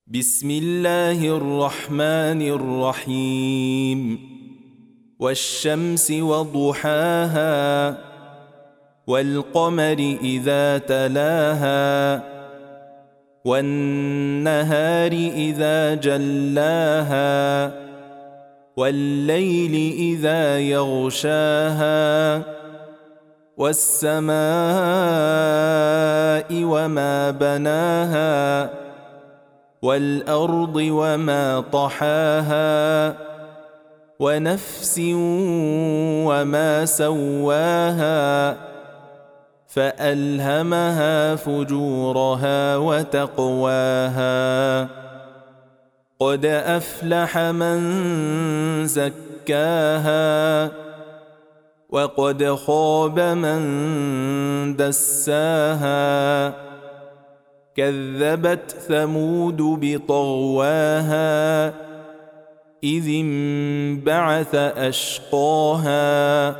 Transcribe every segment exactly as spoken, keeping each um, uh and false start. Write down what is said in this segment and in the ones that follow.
بسم الله الرحمن الرحيم والشمس وضحاها والقمر إذا تلاها والنهار إذا جلاها والليل إذا يغشاها والسماء وما بناها والأرض وما طحاها ونفس وما سواها فألهمها فجورها وتقواها قد أفلح من زكاها وقد خاب من دساها كذبت ثمود بطغواها إذ انبعث أشقاها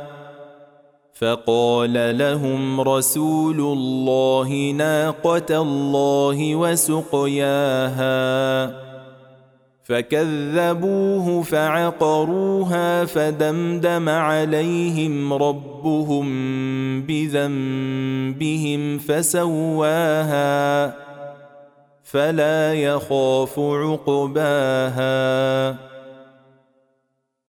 فقال لهم رسول الله ناقة الله وسقياها فكذبوه فعقروها فدمدم عليهم ربهم بذنبهم فسواها فلا يخاف عقباها.